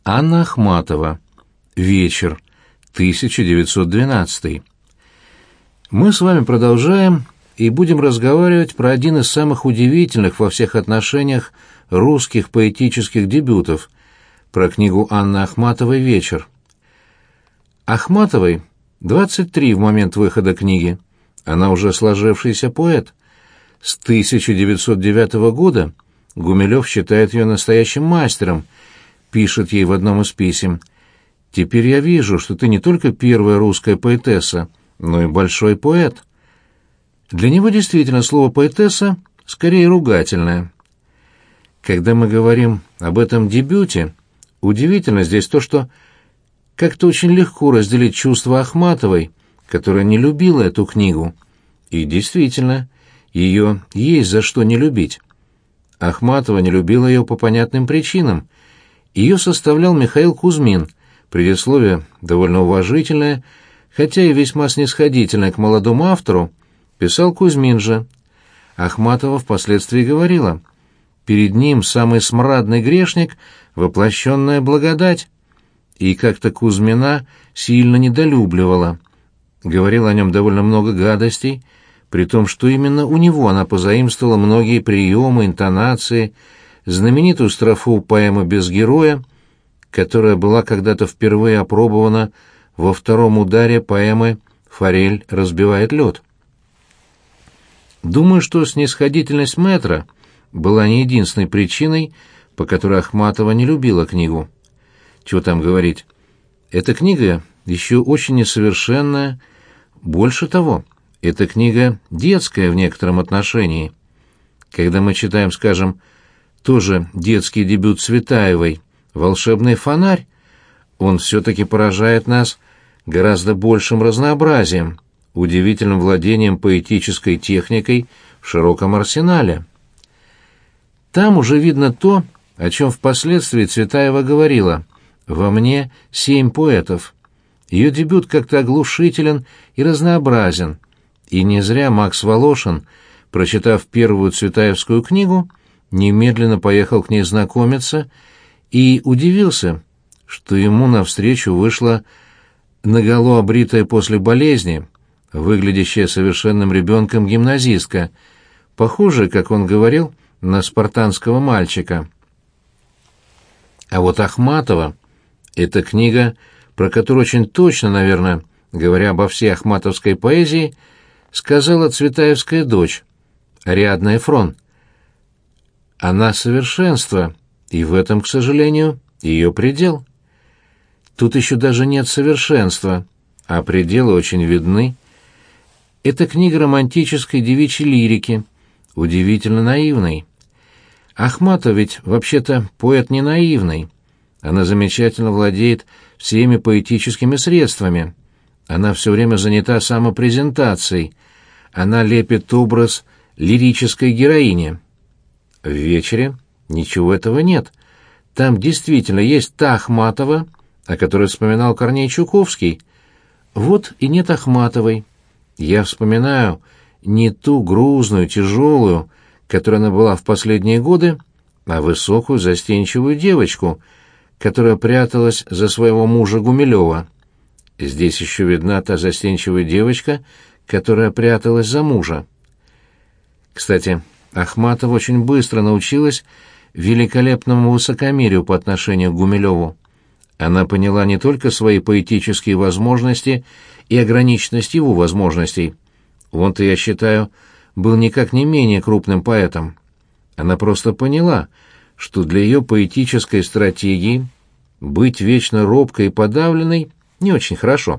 Анна Ахматова. Вечер. 1912. Мы с вами продолжаем и будем разговаривать про один из самых удивительных во всех отношениях русских поэтических дебютов, про книгу Анны Ахматовой «Вечер». Ахматовой 23 в момент выхода книги. Она уже сложившийся поэт. С 1909 года Гумилев считает ее настоящим мастером, пишет ей в одном из писем. «Теперь я вижу, что ты не только первая русская поэтесса, но и большой поэт». Для него действительно слово «поэтесса» скорее ругательное. Когда мы говорим об этом дебюте, удивительно здесь то, что как-то очень легко разделить чувства Ахматовой, которая не любила эту книгу. И действительно, ее есть за что не любить. Ахматова не любила ее по понятным причинам. Ее составлял Михаил Кузьмин, предисловие довольно уважительное, хотя и весьма снисходительное к молодому автору, писал Кузьмин же. Ахматова впоследствии говорила: «Перед ним самый смрадный грешник, воплощенная благодать». И как-то Кузьмина сильно недолюбливала. Говорила о нем довольно много гадостей, при том, что именно у него она позаимствовала многие приемы, интонации, знаменитую строфу поэмы «Без героя», которая была когда-то впервые опробована во втором ударе поэмы «Форель разбивает лед». Думаю, что снисходительность мэтра была не единственной причиной, по которой Ахматова не любила книгу. Чего там говорить? Эта книга еще очень несовершенная. Больше того, эта книга детская в некотором отношении. Когда мы читаем, скажем, тоже детский дебют Цветаевой «Волшебный фонарь», он все-таки поражает нас гораздо большим разнообразием, удивительным владением поэтической техникой в широком арсенале. Там уже видно то, о чем впоследствии Цветаева говорила: «Во мне 7 поэтов». Ее дебют как-то оглушителен и разнообразен, и не зря Макс Волошин, прочитав первую цветаевскую книгу, немедленно поехал к ней знакомиться и удивился, что ему навстречу вышла наголо обритая после болезни, выглядящая совершенным ребенком гимназистка, похожая, как он говорил, на спартанского мальчика. А вот Ахматова — это книга, про которую очень точно, наверное, говоря обо всей ахматовской поэзии, сказала цветаевская дочь, Ариадна Эфрон. Она совершенство, и в этом, к сожалению, ее предел. Тут еще даже нет совершенства, а пределы очень видны. Это книга романтической девичьей лирики, удивительно наивной. Ахматова ведь вообще-то поэт не наивный. Она замечательно владеет всеми поэтическими средствами. Она все время занята самопрезентацией. Она лепит образ лирической героини. В «Вечере» ничего этого нет. Там действительно есть та Ахматова, о которой вспоминал Корней Чуковский. Вот и нет Ахматовой. Я вспоминаю не ту грузную, тяжелую, которой она была в последние годы, а высокую, застенчивую девочку, которая пряталась за своего мужа Гумилева. Здесь еще видна та застенчивая девочка, которая пряталась за мужа. Кстати, Ахматова очень быстро научилась великолепному высокомерию по отношению к Гумилеву. Она поняла не только свои поэтические возможности и ограниченность его возможностей. Он-то, я считаю, был никак не менее крупным поэтом. Она просто поняла, что для ее поэтической стратегии быть вечно робкой и подавленной не очень хорошо.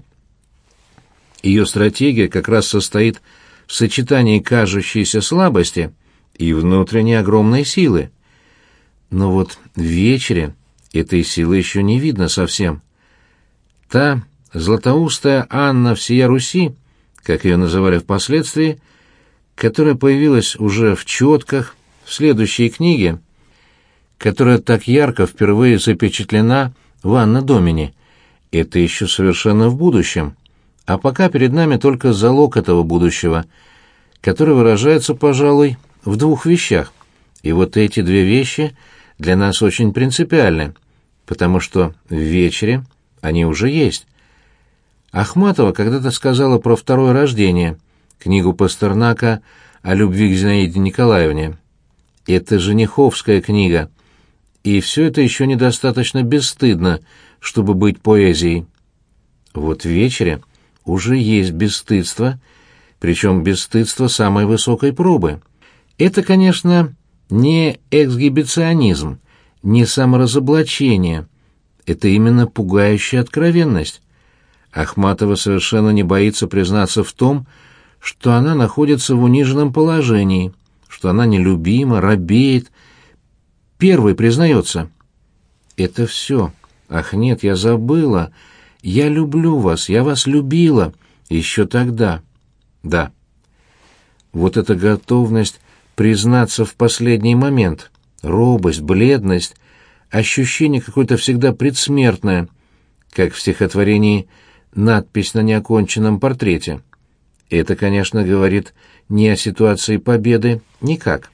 Ее стратегия как раз состоит в сочетании кажущейся слабости и внутренней огромной силы. Но вот в «Вечере» этой силы еще не видно совсем. Та златоустая Анна всея Руси, как ее называли впоследствии, которая появилась уже в «Четках», в следующей книге, которая так ярко впервые запечатлена в «Анно Домини», это еще совершенно в будущем. А пока перед нами только залог этого будущего, который выражается, пожалуй, в 2 вещах. И вот эти 2 вещи для нас очень принципиальны. потому что в вечере они уже есть. Ахматова когда-то сказала про «Второе рождение», книгу Пастернака о любви к Зинаиде Николаевне. Это жениховская книга, и все это еще недостаточно бесстыдно, чтобы быть поэзией. Вот в вечере уже есть бесстыдство, причем бесстыдство самой высокой пробы. Это, конечно, не эксгибиционизм, не саморазоблачение, это именно пугающая откровенность. Ахматова совершенно не боится признаться в том, что она находится в униженном положении, что она нелюбима, робеет. Первой признается. Это все. Ах, нет, я забыла. Я люблю вас, я вас любила. Еще тогда. Да. Вот эта готовность признаться в последний момент, робость, бледность, ощущение какое-то всегда предсмертное, как в стихотворении «Надпись на неоконченном портрете». Это, конечно, говорит не о ситуации победы никак.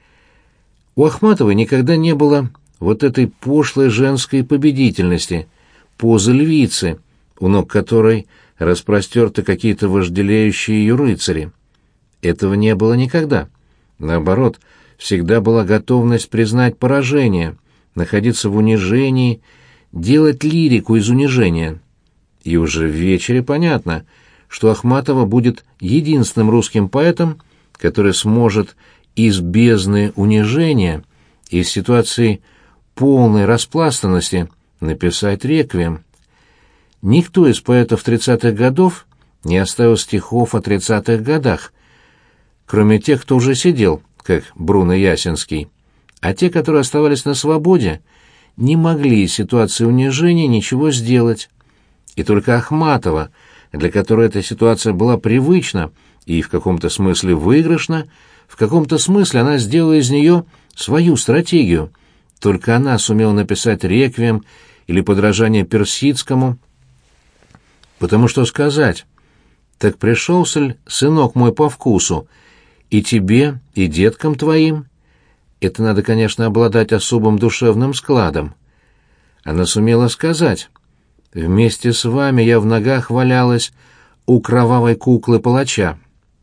У Ахматовой никогда не было вот этой пошлой женской победительности, позы львицы, у ног которой распростерты какие-то вожделеющие ее рыцари. Этого не было никогда. Наоборот, всегда была готовность признать поражение, находиться в унижении, делать лирику из унижения. И уже в вечере понятно, что Ахматова будет единственным русским поэтом, который сможет из бездны унижения, из ситуации полной распластанности написать реквием. Никто из поэтов 30-х годов не оставил стихов о 30-х годах, кроме тех, кто уже сидел, как Бруно Ясенский. А те, которые оставались на свободе, не могли из ситуации унижения ничего сделать. И только Ахматова, для которой эта ситуация была привычна и в каком-то смысле выигрышна, в каком-то смысле она сделала из нее свою стратегию. Только она сумела написать реквием или подражание Персидскому. Потому что сказать: «Так пришелся ль, сынок мой, по вкусу, и тебе, и деткам твоим?» Это надо, конечно, обладать особым душевным складом. Она сумела сказать: «Вместе с вами я в ногах валялась у кровавой куклы палача».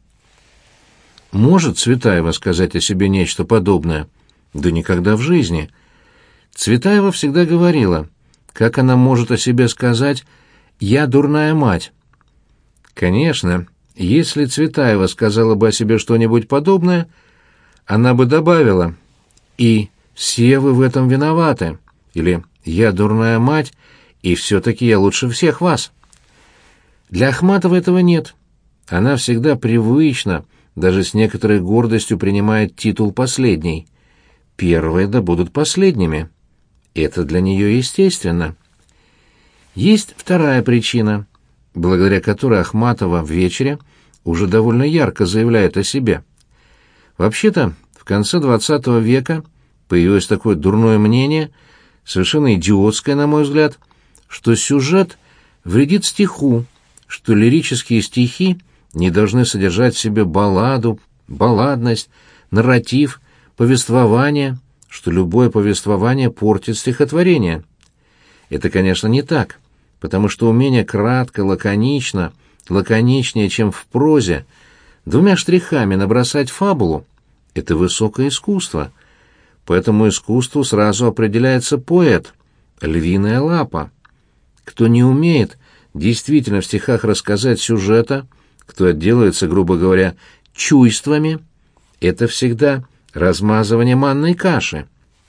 Может Цветаева сказать о себе нечто подобное? Да никогда в жизни. Цветаева всегда говорила, как она может о себе сказать «я дурная мать». Конечно, если Цветаева сказала бы о себе что-нибудь подобное, она бы добавила «и все вы в этом виноваты» или «я дурная мать, и все-таки я лучше всех вас». Для Ахматовой этого нет. Она всегда привычно, даже с некоторой гордостью принимает титул последней. Первые да будут последними. Это для нее естественно. Есть вторая причина, благодаря которой Ахматова в вечере уже довольно ярко заявляет о себе. Вообще-то, в конце XX века появилось такое дурное мнение, совершенно идиотское, на мой взгляд, что сюжет вредит стиху, что лирические стихи не должны содержать в себе балладу, балладность, нарратив, повествование, что любое повествование портит стихотворение. Это, конечно, не так, потому что умение кратко, лаконично, лаконичнее, чем в прозе, двумя штрихами набросать фабулу — это высокое искусство. По этому искусству сразу определяется поэт, львиная лапа. Кто не умеет действительно в стихах рассказать сюжета, кто отделается, грубо говоря, чувствами, это всегда размазывание манной каши.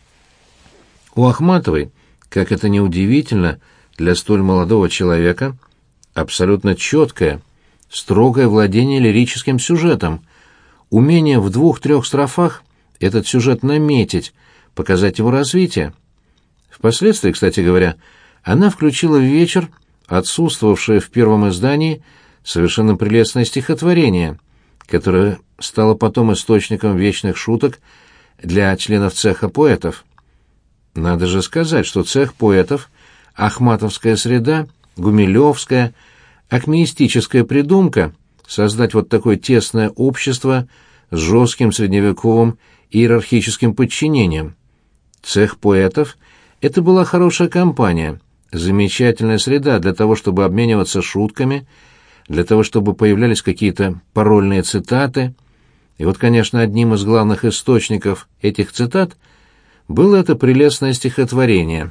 У Ахматовой, как это ни удивительно для столь молодого человека, абсолютно четкое, строгое владение лирическим сюжетом, умение в 2-3 строфах этот сюжет наметить, показать его развитие. Впоследствии, кстати говоря, она включила в вечер отсутствовавшее в первом издании совершенно прелестное стихотворение, которое стало потом источником вечных шуток для членов цеха поэтов. Надо же сказать, что цех поэтов, ахматовская среда, гумилевская, акмеистическая придумка создать вот такое тесное общество с жестким средневековым иерархическим подчинением. Цех поэтов Это была хорошая компания, замечательная среда для того, чтобы обмениваться шутками, для того, чтобы появлялись какие-то парольные цитаты. И вот, конечно, одним из главных источников этих цитат было это прелестное стихотворение.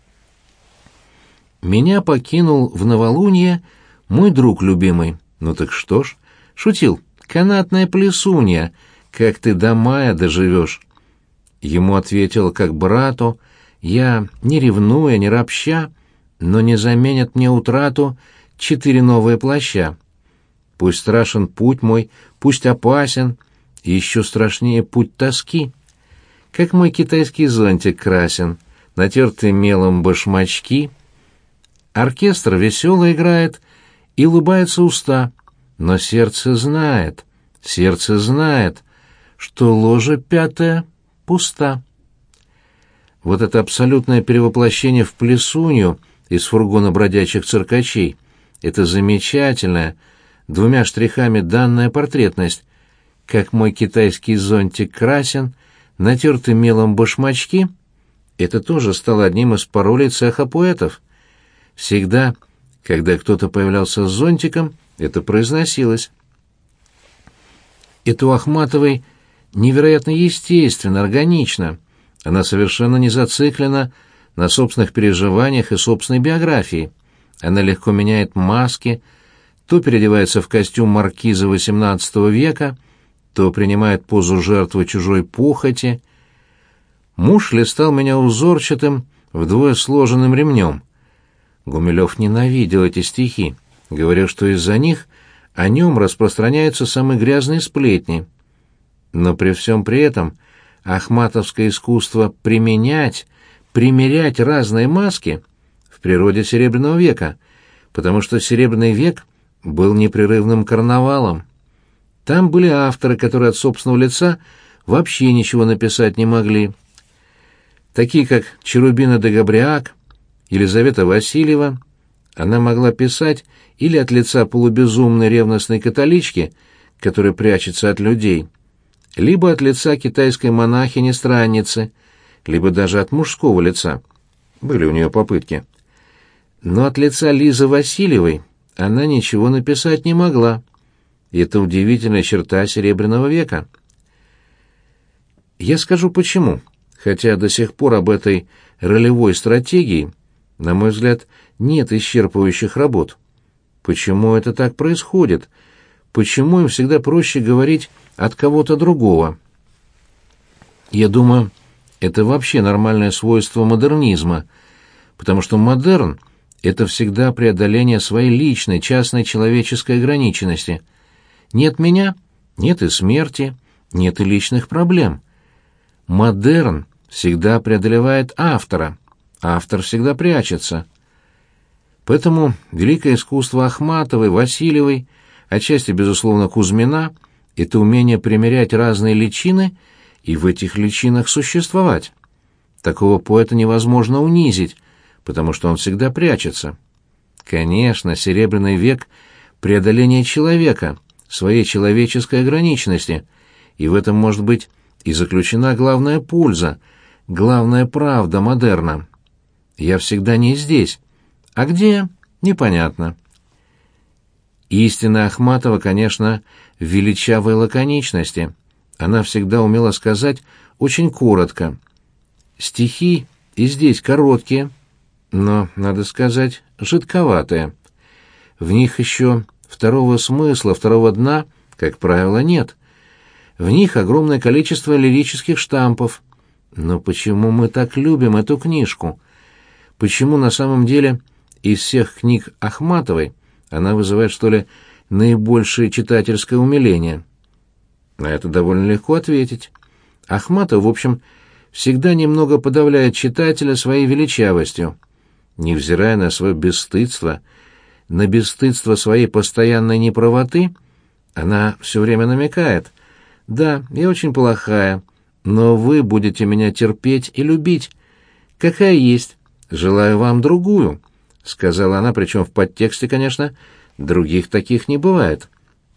«Меня покинул в новолунье мой друг любимый». Ну так что ж, шутил, канатная плесунья, как ты до мая доживешь. Ему ответил как брату: я, не ревнуя, не ропща, но не заменят мне утрату 4 новые плаща. Пусть страшен путь мой, пусть опасен, и еще страшнее путь тоски. Как мой китайский зонтик красен, натертый мелом башмачки. Оркестр весело играет, и улыбаются уста, но сердце знает, что ложа пятая пуста. Вот это абсолютное перевоплощение в плесунью из фургона бродячих циркачей, это замечательная, 2 штрихами данная портретность, как мой китайский зонтик красен, натертый мелом башмачки, это тоже стало одним из паролей цеха поэтов. Всегда, когда кто-то появлялся с зонтиком, это произносилось. Это у Ахматовой невероятно естественно, органично. Она совершенно не зациклена на собственных переживаниях и собственной биографии. Она легко меняет маски, то переодевается в костюм маркиза XVIII века, то принимает позу жертвы чужой похоти. Муж листал меня узорчатым, вдвое сложенным ремнем. Гумилев ненавидел эти стихи, говоря, что из-за них о нем распространяются самые грязные сплетни. Но при всем при этом ахматовское искусство примерять разные маски в природе Серебряного века, потому что Серебряный век был непрерывным карнавалом. Там были авторы, которые от собственного лица вообще ничего написать не могли. Такие как Черубина де Габриак, Елизавета Васильева. Она могла писать или от лица полубезумной ревностной католички, которая прячется от людей, либо от лица китайской монахини-странницы, либо даже от мужского лица. Были у нее попытки. Но от лица Лизы Васильевой она ничего написать не могла. И это удивительная черта Серебряного века. Я скажу почему, хотя до сих пор об этой ролевой стратегии, на мой взгляд, нет исчерпывающих работ. Почему это так происходит? Почему им всегда проще говорить от кого-то другого? Я думаю, это вообще нормальное свойство модернизма, потому что модерн — это всегда преодоление своей личной, частной человеческой ограниченности. Нет меня — нет и смерти, нет и личных проблем. Модерн всегда преодолевает автора, автор всегда прячется. Поэтому великое искусство Ахматовой, Васильевой, отчасти, безусловно, Кузьмина — это умение примерять разные личины и в этих личинах существовать. Такого поэта невозможно унизить, потому что он всегда прячется. Конечно, Серебряный век — преодоление человека, своей человеческой ограниченности, и в этом, может быть, и заключена главная польза, главная правда модерна. Я всегда не здесь. А где — непонятно. Истина Ахматова, конечно, в величавой лаконичности. Она всегда умела сказать очень коротко. Стихи и здесь короткие, но, надо сказать, жидковатые. В них еще второго смысла, второго дна, как правило, нет. В них огромное количество лирических штампов. Но почему мы так любим эту книжку? Почему на самом деле из всех книг Ахматовой она вызывает, что ли, наибольшее читательское умиление? На это довольно легко ответить. Ахматова, в общем, всегда немного подавляет читателя своей величавостью. Невзирая на свое бесстыдство, на бесстыдство своей постоянной неправоты, она все время намекает: «Да, я очень плохая, но вы будете меня терпеть и любить. Какая есть. Желаю вам другую», — сказала она, причем в подтексте, конечно, других таких не бывает.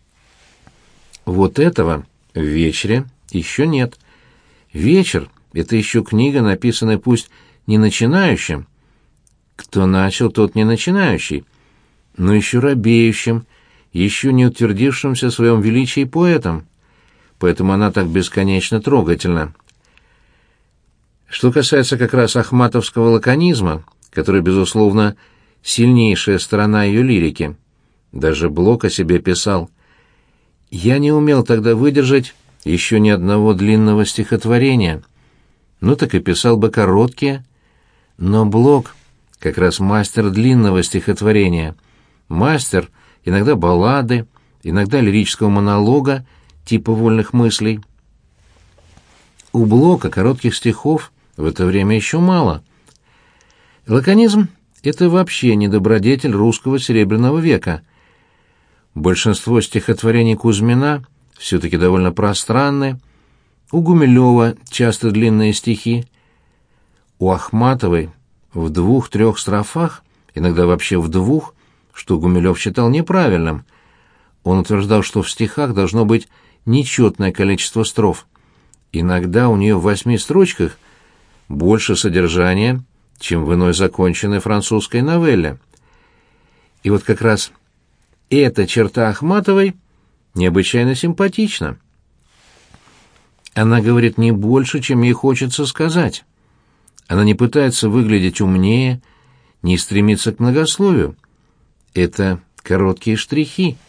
Вот этого в «Вечере» еще нет. «Вечер» — это еще книга, написанная пусть не начинающим, кто начал, тот не начинающий, но еще робеющим, еще не утвердившимся в своем величии поэтом. Поэтому она так бесконечно трогательна. Что касается как раз ахматовского лаконизма, который, безусловно, сильнейшая сторона ее лирики, даже Блок о себе писал: «Я не умел тогда выдержать еще ни одного длинного стихотворения. Ну так и писал бы короткие. Но Блок как раз мастер длинного стихотворения, мастер иногда баллады, иногда лирического монолога типа «Вольных мыслей». У Блока коротких стихов в это время еще мало. Лаконизм — это вообще не добродетель русского Серебряного века. Большинство стихотворений Кузьмина все-таки довольно пространны, у Гумилева часто длинные стихи, у Ахматовой в 2-3 строфах, иногда вообще в 2, что Гумилев считал неправильным. Он утверждал, что в стихах должно быть нечетное количество строф. Иногда у нее в 8 строчках больше содержания, чем в иной законченной французской новелле. И вот как раз эта черта Ахматовой необычайно симпатична. Она говорит не больше, чем ей хочется сказать. Она не пытается выглядеть умнее, не стремится к многословию. Это короткие штрихи.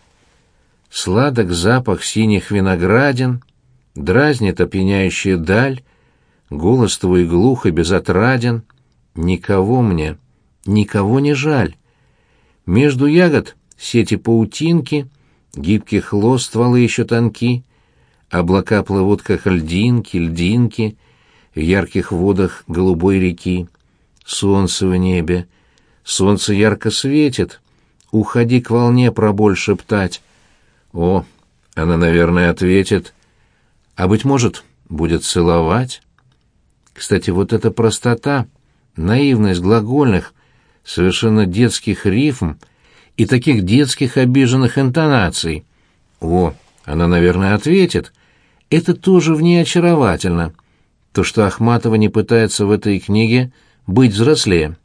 Сладок запах синих виноградин, дразнит опьяняющая даль, голос твой глух и безотраден, никого мне, никого не жаль. Между ягод сети паутинки, гибких лоз стволы еще тонки, облака плывут, как льдинки, льдинки, в ярких водах голубой реки. Солнце в небе, солнце ярко светит, уходи к волне про боль шептать. О, она, наверное, ответит, а, быть может, будет целовать. Кстати, вот эта простота, наивность глагольных, совершенно детских рифм и таких детских обиженных интонаций. О, она, наверное, ответит. Это тоже в ней очаровательно. То, что Ахматова не пытается в этой книге быть взрослее.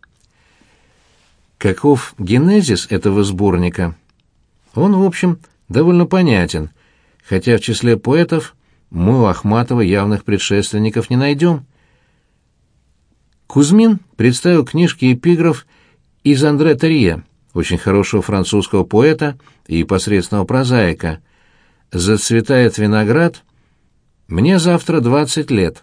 Каков генезис этого сборника? Он, в общем, довольно понятен, хотя в числе поэтов мы у Ахматова явных предшественников не найдем. Кузьмин представил книжке эпиграф из Андре Терье, очень хорошего французского поэта и посредственного прозаика. «Зацветает виноград, мне завтра 20 лет».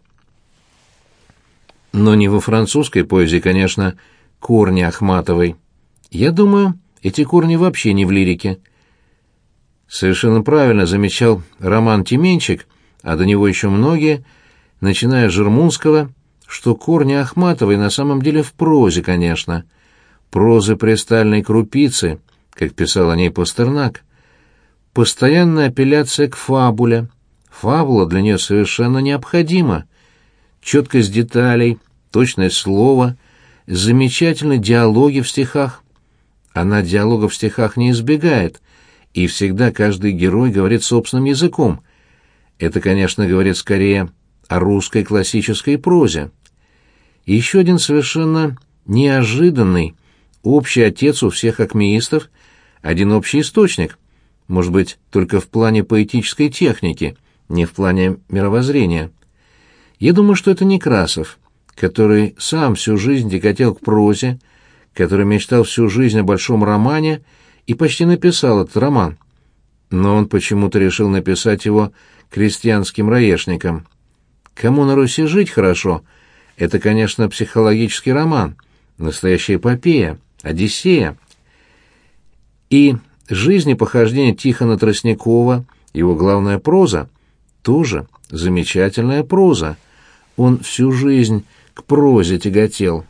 Но не во французской поэзии, конечно, корни Ахматовой. Я думаю, эти корни вообще не в лирике. Совершенно правильно замечал Роман Тименчик, а до него еще многие, начиная с Жермунского, что корни Ахматовой на самом деле в прозе, конечно. Прозы престальной крупицы, как писал о ней Пастернак. Постоянная апелляция к фабуле. Фабула для нее совершенно необходима. Четкость деталей, точность слова, замечательные диалоги в стихах. Она диалогов в стихах не избегает, и всегда каждый герой говорит собственным языком. Это, конечно, говорит скорее о русской классической прозе. И еще один совершенно неожиданный общий отец у всех акмеистов, один общий источник, может быть, только в плане поэтической техники, не в плане мировоззрения. Я думаю, что это Некрасов, который сам всю жизнь тяготел к прозе, который мечтал всю жизнь о большом романе и почти написал этот роман. Но он почему-то решил написать его крестьянским раешником. «Кому на Руси жить хорошо» — это, конечно, психологический роман, настоящая эпопея, Одиссея. И «Жизнь и похождения Тихона Тростникова», его главная проза, тоже замечательная проза. Он всю жизнь к прозе тяготел.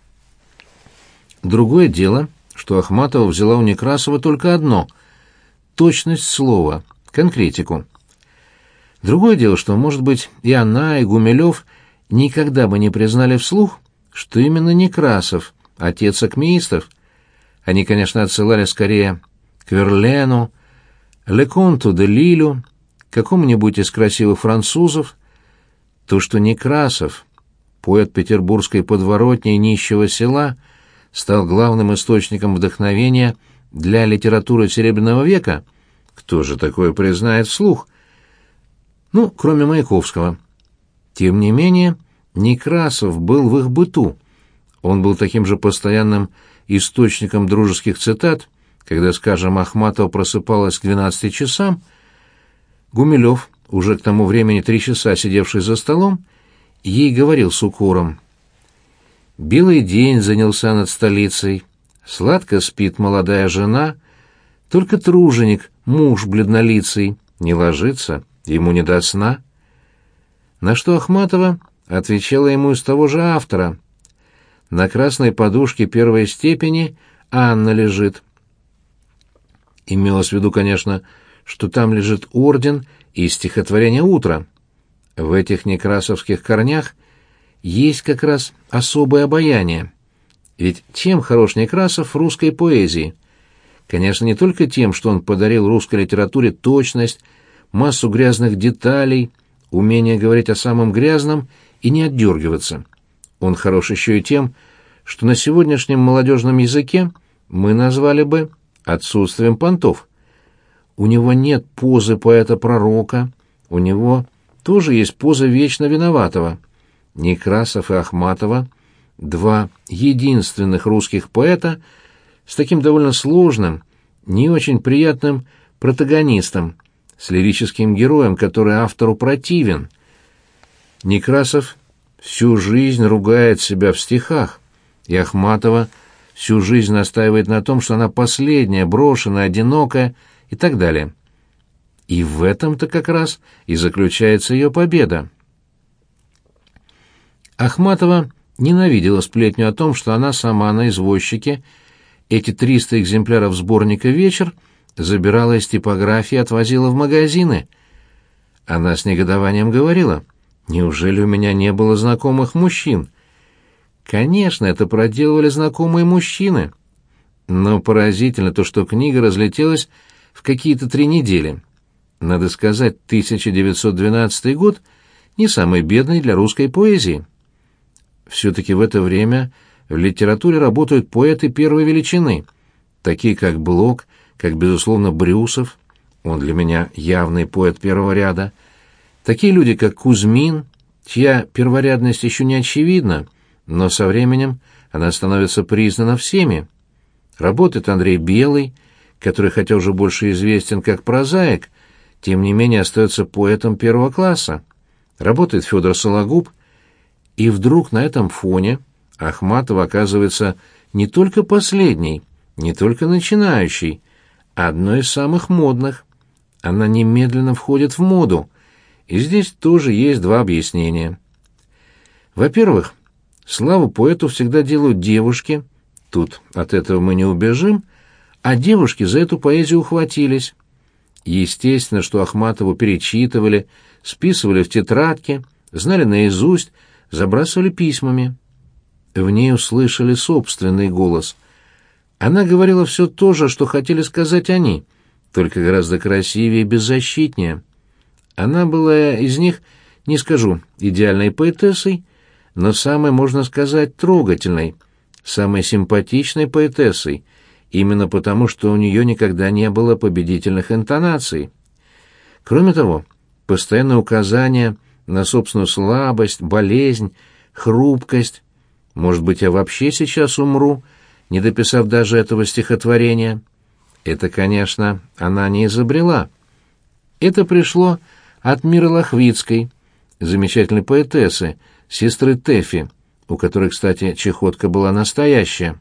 Другое дело, что Ахматова взяла у Некрасова только одно — точность слова, конкретику. Другое дело, что, может быть, и она, и Гумилев никогда бы не признали вслух, что именно Некрасов — отец акмеистов. Они, конечно, отсылали скорее к Верлену, Леконту де Лилю, какому-нибудь из красивых французов. То, что Некрасов поэт петербургской подворотни и нищего села, стал главным источником вдохновения для литературы Серебряного века, кто же такое признает вслух? Ну, кроме Маяковского. Тем не менее, Некрасов был в их быту. Он был таким же постоянным источником дружеских цитат, когда, скажем, Ахматова просыпалась к 12 часам, Гумилев, уже к тому времени 3 часа сидевший за столом, ей говорил с укором: «Белый день занялся над столицей, сладко спит молодая жена, только труженик, муж бледнолицый, не ложится, ему не до сна». На что Ахматова отвечала ему из того же автора: «На красной подушке первой степени Анна лежит». Имелось в виду, конечно, что там лежит орден и стихотворение «Утро». В этих некрасовских корнях есть как раз особое обаяние. Ведь чем хорош Некрасов в русской поэзии? Конечно, не только тем, что он подарил русской литературе точность, массу грязных деталей, умение говорить о самом грязном и не отдергиваться. Он хорош еще и тем, что на сегодняшнем молодежном языке мы назвали бы отсутствием понтов. У него нет позы поэта-пророка, у него тоже есть поза вечно виноватого. Некрасов и Ахматова — два единственных русских поэта с таким довольно сложным, не очень приятным протагонистом, с лирическим героем, который автору противен. Некрасов всю жизнь ругает себя в стихах, и Ахматова всю жизнь настаивает на том, что она последняя, брошенная, одинокая и так далее. И в этом-то как раз и заключается ее победа. Ахматова ненавидела сплетню о том, что она сама на извозчике эти 300 экземпляров сборника «Вечер» забирала из типографии и отвозила в магазины. Она с негодованием говорила: «Неужели у меня не было знакомых мужчин?» Конечно, это проделывали знакомые мужчины. Но поразительно то, что книга разлетелась в какие-то 3 недели. Надо сказать, 1912 год не самый бедный для русской поэзии. Все-таки в это время в литературе работают поэты первой величины, такие как Блок, как, безусловно, Брюсов, он для меня явный поэт первого ряда, такие люди, как Кузьмин, чья перворядность еще не очевидна, но со временем она становится признана всеми. Работает Андрей Белый, который, хотя уже больше известен как прозаик, тем не менее остается поэтом первого класса. Работает Федор Сологуб, и вдруг на этом фоне Ахматова оказывается не только последней, не только начинающей, а одной из самых модных. Она немедленно входит в моду, и здесь тоже есть 2 объяснения. Во-первых, славу поэту всегда делают девушки, тут от этого мы не убежим, а девушки за эту поэзию ухватились. Естественно, что Ахматову перечитывали, списывали в тетрадке, знали наизусть, забрасывали письмами. В ней услышали собственный голос. Она говорила все то же, что хотели сказать они, только гораздо красивее и беззащитнее. Она была из них, не скажу, идеальной поэтессой, но самой, можно сказать, трогательной, самой симпатичной поэтессой, именно потому, что у нее никогда не было победительных интонаций. Кроме того, постоянное указание на собственную слабость, болезнь, хрупкость. Может быть, я вообще сейчас умру, не дописав даже этого стихотворения. Это, конечно, она не изобрела. Это пришло от Миры Лохвицкой, замечательной поэтессы, сестры Тэфи, у которой, кстати, чехотка была настоящая.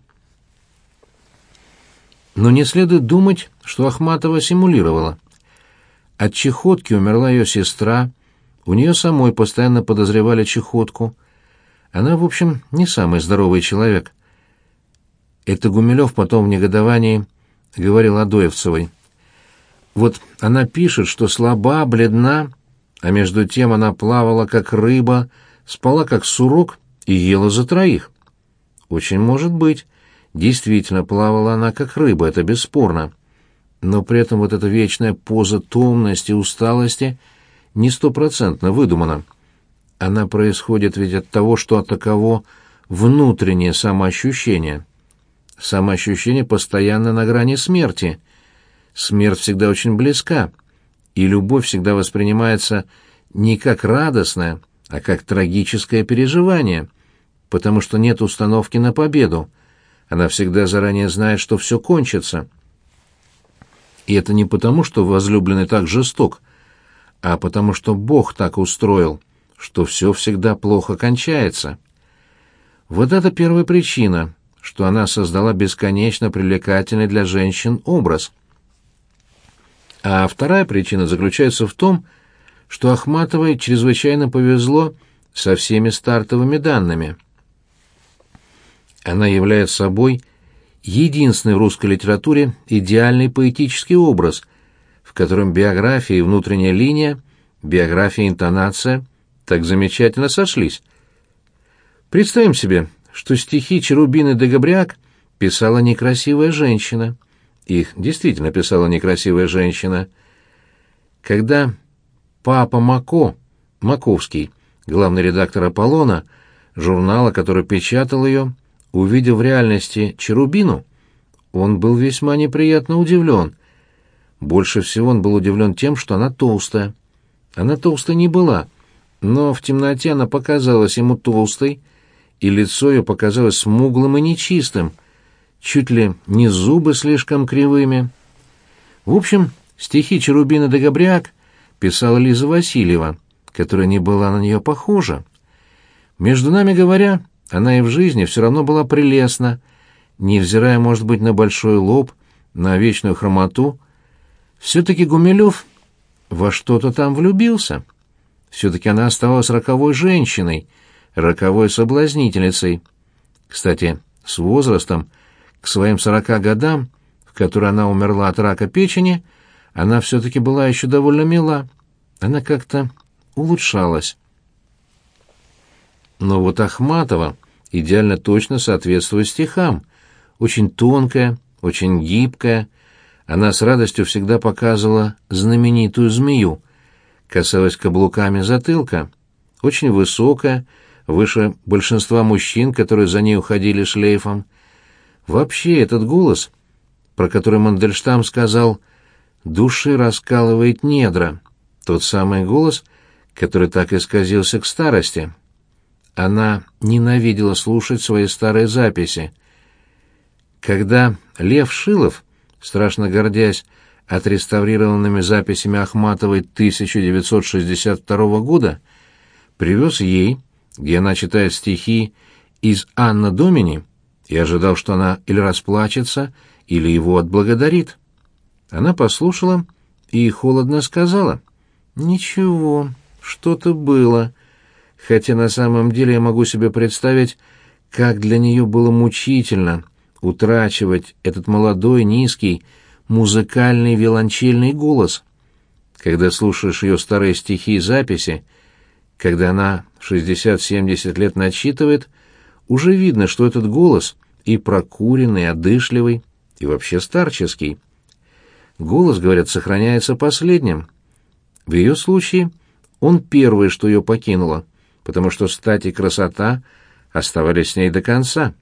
Но не следует думать, что Ахматова симулировала. От чехотки умерла ее сестра, у нее самой постоянно подозревали чехотку. Она, в общем, не самый здоровый человек. Это Гумилев потом в негодовании говорил Адоевцевой. Вот она пишет, что слаба, бледна, а между тем она плавала, как рыба, спала, как сурок, и ела за 3. Очень может быть. Действительно, плавала она, как рыба, это бесспорно. Но при этом вот эта вечная поза томности, усталости не 100% выдумана. она происходит ведь от того, что таково внутреннее самоощущение. Самоощущение постоянно на грани смерти. Смерть всегда очень близка, и любовь всегда воспринимается не как радостное, а как трагическое переживание, потому что нет установки на победу. Она всегда заранее знает, что все кончится. И это не потому, что возлюбленный так жесток, а потому что Бог так устроил, что все всегда плохо кончается. Вот это первая причина, что она создала бесконечно привлекательный для женщин образ. А вторая причина заключается в том, что Ахматовой чрезвычайно повезло со всеми стартовыми данными. Она является собой единственный в русской литературе идеальный поэтический образ, в котором биография и внутренняя линия, биография и интонация так замечательно сошлись. Представим себе, что стихи Черубины де Габриак писала некрасивая женщина. Их действительно писала некрасивая женщина. Когда папа Мако, Маковский, главный редактор «Аполлона», журнала, который печатал ее, увидев в реальности Черубину, он был весьма неприятно удивлен. Больше всего он был удивлен тем, что она толстая. Она толстой не была, но в темноте она показалась ему толстой, и лицо ее показалось смуглым и нечистым, чуть ли не зубы слишком кривыми. В общем, стихи Черубины де Габриак писала Лиза Васильева, которая не была на нее похожа. Между нами говоря, она и в жизни все равно была прелестна, невзирая, может быть, на большой лоб, на вечную хромоту. Все-таки Гумилев во что-то там влюбился. Все-таки она оставалась роковой женщиной, роковой соблазнительницей. Кстати, с возрастом, к своим 40 годам, в которые она умерла от рака печени, она все-таки была еще довольно мила. Она как-то улучшалась. Но вот Ахматова идеально точно соответствует стихам. Очень тонкая, очень гибкая. Она с радостью всегда показывала знаменитую змею. Касалась каблуками затылка. Очень высокая, выше большинства мужчин, которые за ней уходили шлейфом. Вообще этот голос, про который Мандельштам сказал «души раскалывает недра», тот самый голос, который так исказился к старости. Она ненавидела слушать свои старые записи. Когда Лев Шилов, страшно гордясь отреставрированными записями Ахматовой 1962 года, привез ей, где она читает стихи из «Анна Домини», и ожидал, что она или расплачется, или его отблагодарит. Она послушала и холодно сказала: «Ничего, что-то было». Хотя на самом деле я могу себе представить, как для нее было мучительно утрачивать этот молодой, низкий, музыкальный виолончельный голос. Когда слушаешь ее старые стихи и записи, когда она в 60-70 лет начитывает, уже видно, что этот голос и прокуренный, и одышливый, и вообще старческий. Голос, говорят, сохраняется последним. В ее случае он первый, что ее покинуло, потому что стать и красота оставались с ней до конца.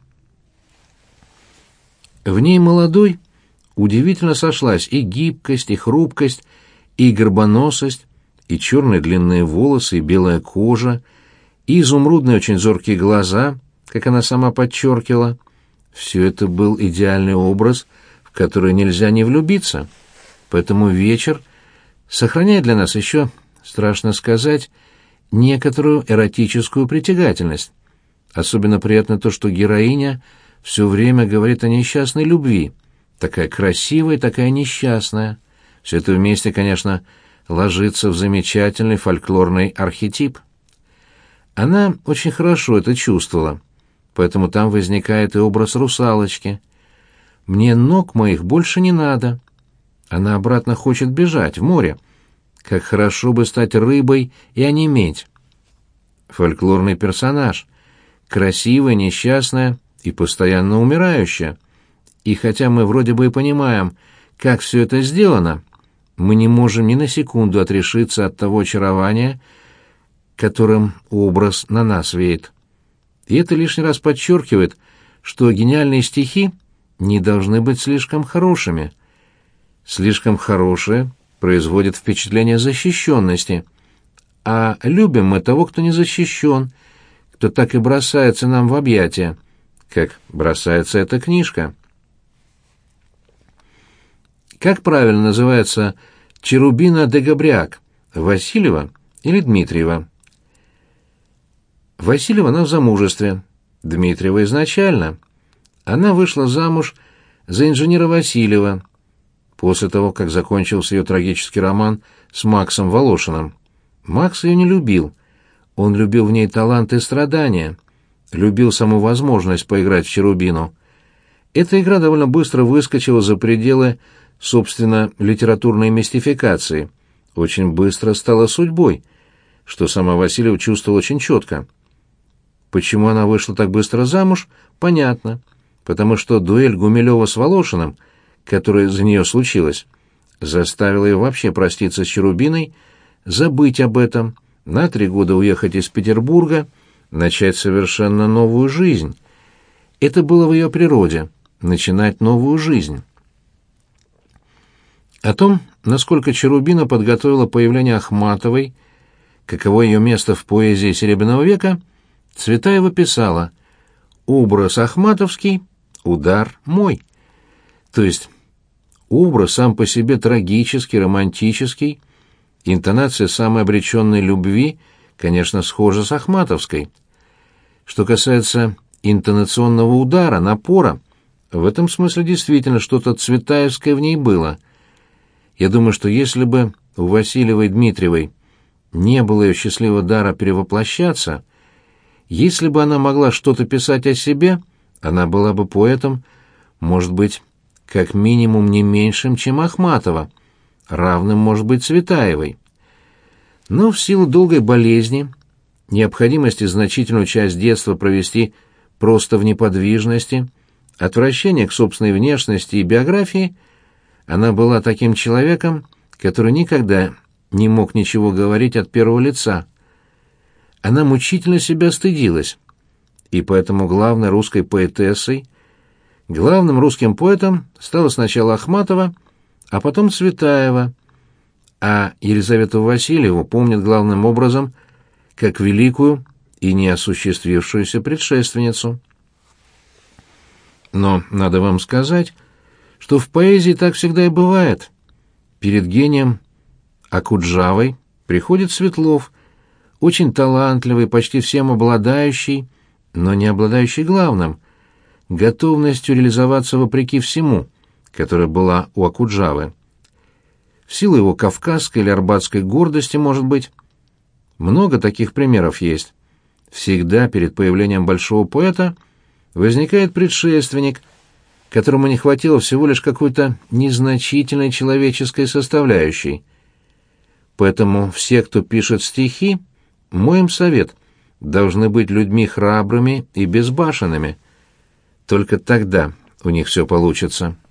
В ней молодой удивительно сошлась и гибкость, и хрупкость, и горбоносость, и черные длинные волосы, и белая кожа, и изумрудные очень зоркие глаза, как она сама подчеркивала. Все это был идеальный образ, в который нельзя не влюбиться. Поэтому вечер сохраняет для нас еще, страшно сказать, некоторую эротическую притягательность. Особенно приятно то, что героиня все время говорит о несчастной любви. Такая красивая, такая несчастная. Все это вместе, конечно, ложится в замечательный фольклорный архетип. Она очень хорошо это чувствовала, поэтому там возникает и образ русалочки. «Мне ног моих больше не надо». Она обратно хочет бежать в море. Как хорошо бы стать рыбой и онеметь. Фольклорный персонаж. Красивая, несчастная и постоянно умирающая. И хотя мы вроде бы и понимаем, как все это сделано, мы не можем ни на секунду отрешиться от того очарования, которым образ на нас веет. И это лишний раз подчеркивает, что гениальные стихи не должны быть слишком хорошими. Слишком хорошие производят впечатление защищенности, а любим мы того, кто не защищен, кто так и бросается нам в объятия, как бросается эта книжка. Как правильно называется Черубина де Габриак, Васильева или Дмитриева? Васильева она в замужестве, Дмитриева изначально. Она вышла замуж за инженера Васильева после того, как закончился ее трагический роман с Максом Волошиным. Макс ее не любил. Он любил в ней талант и страдания, любил саму возможность поиграть в Черубину. Эта игра довольно быстро выскочила за пределы, собственно, литературной мистификации, очень быстро стала судьбой, что сама Васильева чувствовала очень четко. Почему она вышла так быстро замуж, понятно, потому что дуэль Гумилева с Волошиным, которая за нее случилась, заставила ее вообще проститься с Черубиной, забыть об этом, на 3 года уехать из Петербурга, начать совершенно новую жизнь. Это было в ее природе — начинать новую жизнь. О том, насколько Черубина подготовила появление Ахматовой, каково ее место в поэзии Серебряного века, Цветаева писала: «Образ ахматовский, удар мой». То есть образ сам по себе трагический, романтический, интонация самой обреченной любви, конечно, схожа с ахматовской. Что касается интонационного удара, напора, в этом смысле действительно что-то цветаевское в ней было. Я думаю, что если бы у Васильевой Дмитриевой не было ее счастливого дара перевоплощаться, если бы она могла что-то писать о себе, она была бы поэтом, может быть, как минимум не меньшим, чем Ахматова, равным, может быть, Цветаевой. Но в силу долгой болезни, необходимости значительную часть детства провести просто в неподвижности, отвращения к собственной внешности и биографии, она была таким человеком, который никогда не мог ничего говорить от первого лица. Она мучительно себя стыдилась, и поэтому главной русской поэтессой, главным русским поэтом стала сначала Ахматова, а потом Цветаева, а Елизавету Васильеву помнят главным образом как великую и неосуществившуюся предшественницу. Но надо вам сказать, что в поэзии так всегда и бывает. Перед гением Окуджавой приходит Светлов, очень талантливый, почти всем обладающий, но не обладающий главным — готовностью реализоваться вопреки всему, которая была у Окуджавы. В силу его кавказской или арбатской гордости, может быть. Много таких примеров есть. Всегда перед появлением большого поэта возникает предшественник, которому не хватило всего лишь какой-то незначительной человеческой составляющей. Поэтому все, кто пишет стихи, мой им совет, должны быть людьми храбрыми и безбашенными. Только тогда у них все получится.